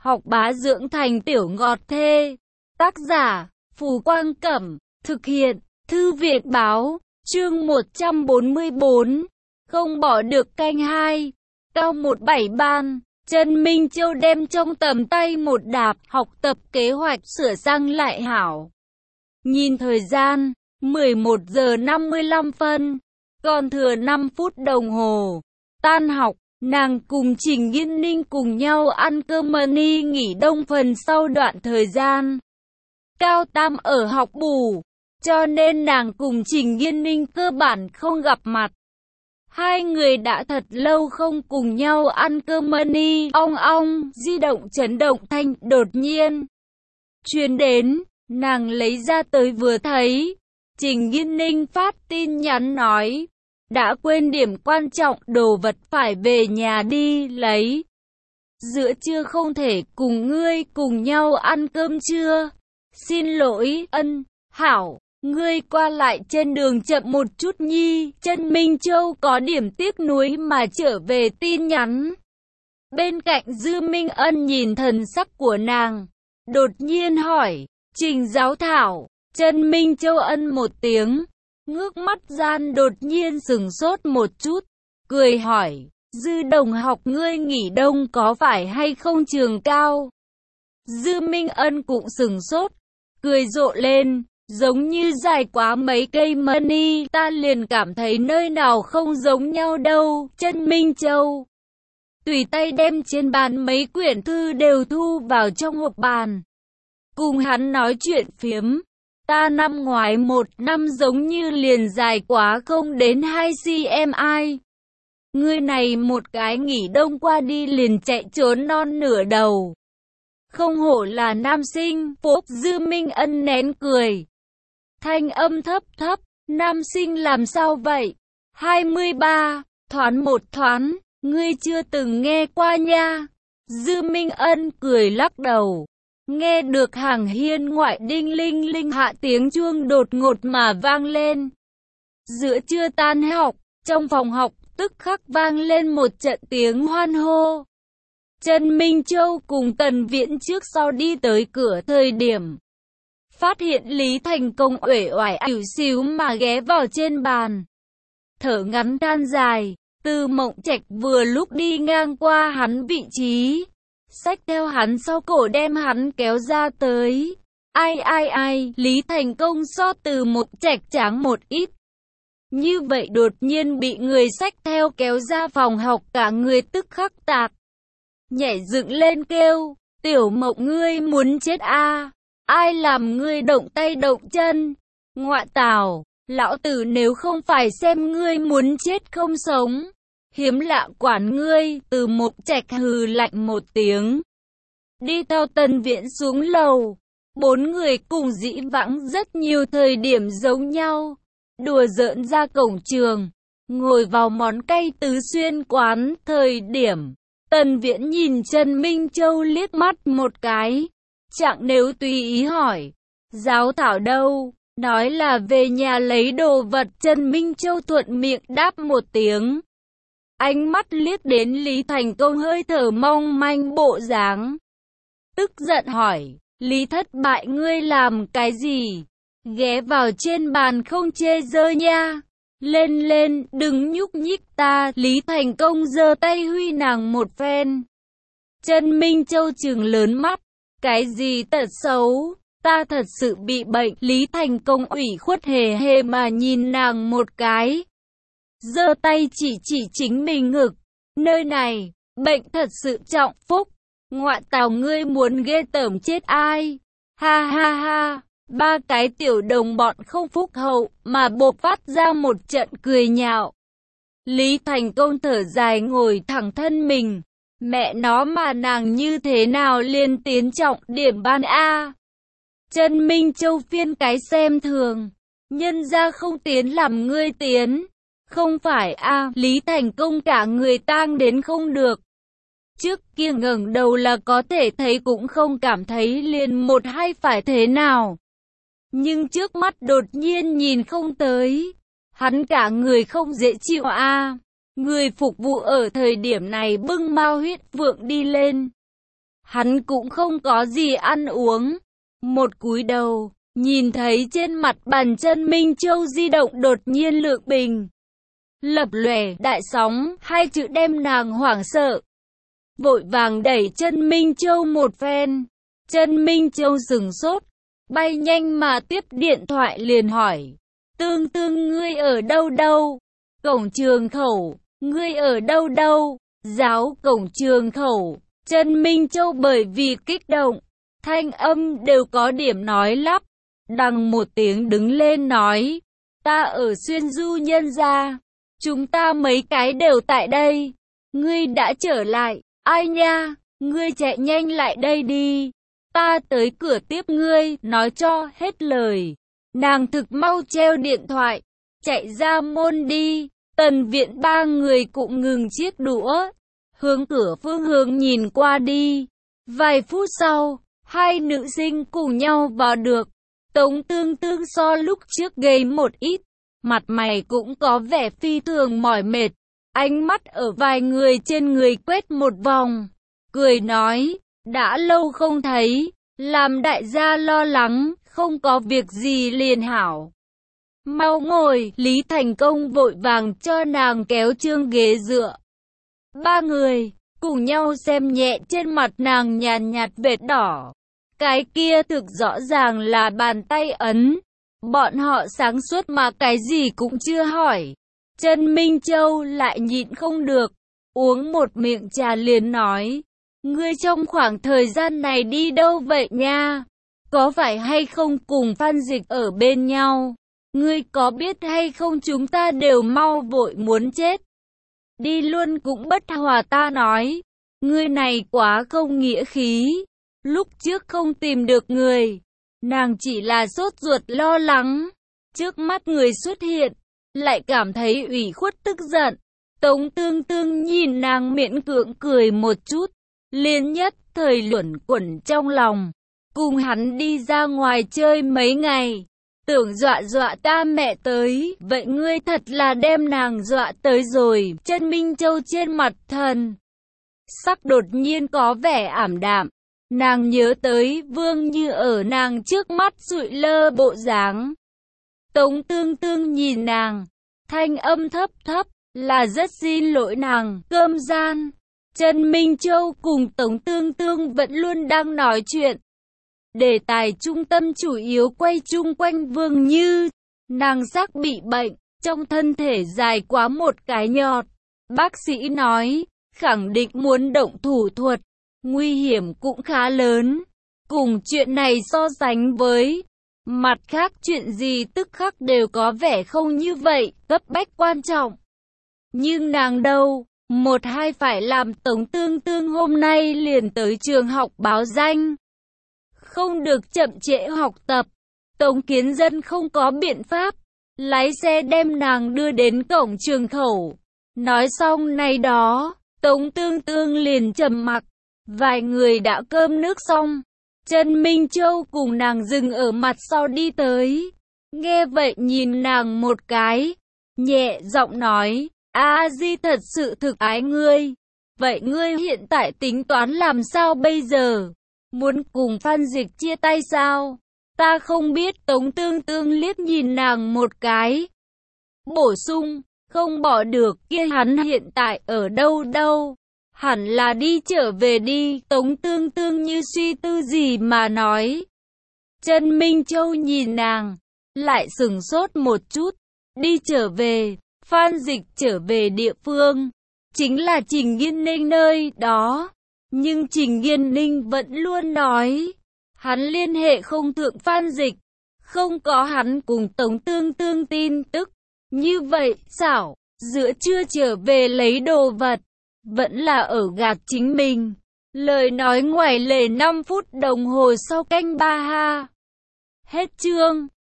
học bá dưỡng thành tiểu ngọt thê. Tác giả, Phù Quang Cẩm. Thực hiện, Thư viện Báo. Chương 144. Không bỏ được canh hai. Cao 17 ban. Trần Minh Châu đem trong tầm tay một đạp, học tập kế hoạch sửa sang lại hảo. Nhìn thời gian, 11 giờ 55 phân, còn thừa 5 phút đồng hồ. Tan học, nàng cùng Trình Nghiên Ninh cùng nhau ăn cơm mani nghỉ đông phần sau đoạn thời gian. Cao Tam ở học bù, cho nên nàng cùng Trình Nghiên Ninh cơ bản không gặp mặt. Hai người đã thật lâu không cùng nhau ăn cơm mani. Ong ong, di động chấn động thanh đột nhiên truyền đến, nàng lấy ra tới vừa thấy. Trình Nghiên Ninh phát tin nhắn nói, đã quên điểm quan trọng, đồ vật phải về nhà đi lấy. Giữa trưa không thể cùng ngươi cùng nhau ăn cơm trưa. Xin lỗi, hảo. Ngươi qua lại trên đường chậm một chút nhi. Trần Minh Châu có điểm tiếc nuối mà trở về tin nhắn. Bên cạnh Dư Minh Ân nhìn thần sắc của nàng, đột nhiên hỏi, Trình giáo thảo. Trần Minh Châu ân một tiếng, ngước mắt gian đột nhiên sừng sốt một chút, cười hỏi, Dư đồng học ngươi nghỉ đông có phải hay không trường cao? Dư Minh Ân cũng sừng sốt, cười rộ lên. Giống như dài quá mấy cây mani, ta liền cảm thấy nơi nào không giống nhau đâu. Trần Minh Châu tùy tay đem trên bàn mấy quyển thư đều thu vào trong hộp bàn, cùng hắn nói chuyện phiếm. Ta năm ngoái 1 năm giống như liền dài quá không đến 2 cmi. Ngươi này một cái nghỉ đông qua đi liền chạy trốn non nửa đầu. Không hổ là nam sinh. Phúc. Dư Minh Ân nén cười, thanh âm thấp thấp, nam sinh làm sao vậy? 23, thoán một thoán, ngươi chưa từng nghe qua nha. Dư Minh Ân cười lắc đầu. Nghe được hàng hiên ngoại đinh linh linh hạ tiếng chuông đột ngột mà vang lên. Giữa trưa tan học, trong phòng học tức khắc vang lên một trận tiếng hoan hô. Trần Minh Châu cùng Tần Viễn trước sau đi tới cửa thời điểm, phát hiện Lý Thành Công uể oải ỉu xíu mà ghé vào trên bàn, thở ngắn than dài. Từ Mộng Trạch vừa lúc đi ngang qua hắn vị trí, xách theo hắn sau cổ đem hắn kéo ra tới. Ai, Lý Thành Công so Từ Mộng Trạch tráng một ít. Như vậy đột nhiên bị người xách theo kéo ra phòng học, cả người tức khắc tạc nhảy dựng lên kêu, Tiểu Mộng ngươi muốn chết à? Ai làm ngươi động tay động chân? Ngoại tảo, lão tử nếu không phải xem ngươi muốn chết không sống, hiếm lạ quản ngươi. Từ Mộng Trạch hừ lạnh một tiếng, đi theo Tần Viễn xuống lầu. Bốn người cùng dĩ vãng rất nhiều thời điểm giống nhau, đùa giỡn ra cổng trường, ngồi vào món cay Tứ Xuyên quán. Thời điểm Tần Viễn nhìn Trần Minh Châu liếc mắt một cái, chẳng nếu tùy ý hỏi, giáo thảo đâu? Nói là về nhà lấy đồ vật. Trần Minh Châu thuận miệng đáp một tiếng, ánh mắt liếc đến Lý Thành Công hơi thở mong manh bộ dáng, tức giận hỏi, Lý thất bại ngươi làm cái gì? Ghé vào trên bàn không chê dơ nha. Lên, đừng nhúc nhích ta. Lý Thành Công giơ tay huy nàng một phen. Trần Minh Châu trừng lớn mắt, cái gì tật xấu? Ta thật sự bị bệnh. Lý Thành Công ủy khuất hề hề mà nhìn nàng một cái, giơ tay chỉ chính mình ngực, nơi này, bệnh thật sự trọng. Phúc, ngoại tào ngươi muốn ghê tởm chết ai? Ha, ba cái tiểu đồng bọn không phúc hậu mà bộc phát ra một trận cười nhạo. Lý Thành Công thở dài ngồi thẳng thân mình, mẹ nó mà nàng như thế nào liền tiến trọng điểm ban A. Trần Minh Châu phiên cái xem thường, nhân ra không tiến làm ngươi tiến, không phải A. Lý Thành Công cả người tang đến không được. Trước kia ngẩng đầu là có thể thấy cũng không cảm thấy liền một hay phải thế nào. Nhưng trước mắt đột nhiên nhìn không tới, hắn cả người không dễ chịu a. Người phục vụ ở thời điểm này bưng Mao Huyết Vượng đi lên, Hắn cũng không có gì ăn uống. Một cúi đầu, nhìn thấy trên mặt bàn chân Minh Châu di động đột nhiên lượng bình. Lập lòe đại sóng, hai chữ đem nàng hoảng sợ. Vội vàng đẩy chân Minh Châu một phen. Chân Minh Châu sừng sốt, bay nhanh mà tiếp điện thoại liền hỏi. Tương Tương ngươi ở đâu đâu? Cổng trường khẩu, ngươi ở đâu đâu? Giáo cổng trường khẩu. Chân Minh Châu bởi vì kích động, thanh âm đều có điểm nói lắp. Đằng một tiếng đứng lên nói. Ta ở Xuyên Du nhân gia. Chúng ta mấy cái đều tại đây. Ngươi đã trở lại. Ai nha, ngươi chạy nhanh lại đây đi. Ta tới cửa tiếp ngươi, nói cho hết lời. Nàng thực mau treo điện thoại, chạy ra môn đi. Tần viện ba người cũng ngừng chiếc đũa, hướng cửa phương hướng nhìn qua đi. Vài phút sau, hai nữ sinh cùng nhau vào được. Tống Tương Tương so lúc trước gầy một ít, mặt mày cũng có vẻ phi thường mỏi mệt. Ánh mắt ở vài người trên người quét một vòng, cười nói, đã lâu không thấy, làm đại gia lo lắng, không có việc gì liền hảo. Mau ngồi, Lý Thành Công vội vàng cho nàng kéo chương ghế dựa. Ba người, cùng nhau xem nhẹ trên mặt nàng nhàn nhạt vệt đỏ. Cái kia thực rõ ràng là bàn tay ấn. Bọn họ sáng suốt mà cái gì cũng chưa hỏi. Trần Minh Châu lại nhịn không được, uống một miệng trà liền nói. Ngươi trong khoảng thời gian này đi đâu vậy nha? Có phải hay không cùng Phan Dịch ở bên nhau? Ngươi có biết hay không chúng ta đều mau vội muốn chết. Đi luôn cũng bất hòa ta nói. Ngươi này quá không nghĩa khí. Lúc trước không tìm được người, nàng chỉ là sốt ruột lo lắng. Trước mắt người xuất hiện, lại cảm thấy ủy khuất tức giận. Tống Tương Tương nhìn nàng miễn cưỡng cười một chút, liền nhất thời luẩn quẩn trong lòng. Cùng hắn đi ra ngoài chơi mấy ngày, tưởng dọa ta mẹ tới, vậy ngươi thật là đem nàng dọa tới rồi. Chân Minh Châu trên mặt thần sắc đột nhiên có vẻ ảm đạm. Nàng nhớ tới Vương Như ở nàng trước mắt sụi lơ bộ dáng. Tống Tương Tương nhìn nàng, thanh âm thấp thấp, là rất xin lỗi nàng. Cơm gian, Trần Minh Châu cùng Tống Tương Tương vẫn luôn đang nói chuyện. Đề tài trung tâm chủ yếu quay chung quanh Vương Như. Nàng xác bị bệnh, trong thân thể dài quá một cái nhọt. Bác sĩ nói, khẳng định muốn động thủ thuật, nguy hiểm cũng khá lớn. Cùng chuyện này so sánh với mặt khác chuyện gì tức khắc đều có vẻ không như vậy, cấp bách quan trọng. Nhưng nàng đâu, một hai phải làm. Tống Tương Tương hôm nay liền tới trường học báo danh. Không được chậm trễ học tập. Tống Kiến Dân không có biện pháp, lái xe đem nàng đưa đến cổng trường khẩu. Nói xong này đó, Tống Tương Tương liền trầm mặc. Vài người đã cơm nước xong, Trần Minh Châu cùng nàng dừng ở mặt sau đi tới. Nghe vậy nhìn nàng một cái, nhẹ giọng nói, A Di thật sự thực ái ngươi. Vậy ngươi hiện tại tính toán làm sao bây giờ? Muốn cùng Phan Dịch chia tay sao? Ta không biết. Tống Tương Tương liếc nhìn nàng một cái, bổ sung, không bỏ được. Kia hắn hiện tại ở đâu đâu? Hẳn là đi trở về đi. Tống Tương Tương như suy tư gì mà nói. Trần Minh Châu nhìn nàng, lại sửng sốt một chút. Đi trở về, Phan Dịch trở về địa phương, chính là Trình Nghiên Ninh nơi đó. Nhưng Trình Nghiên Ninh vẫn luôn nói, hắn liên hệ không thượng Phan Dịch, không có hắn cùng Tống Tương Tương tin tức. Như vậy, xảo, giữa trưa trở về lấy đồ vật, vẫn là ở gạt chính mình. Lời nói ngoài lề 5 phút đồng hồ sau canh ba ha. Hết chương.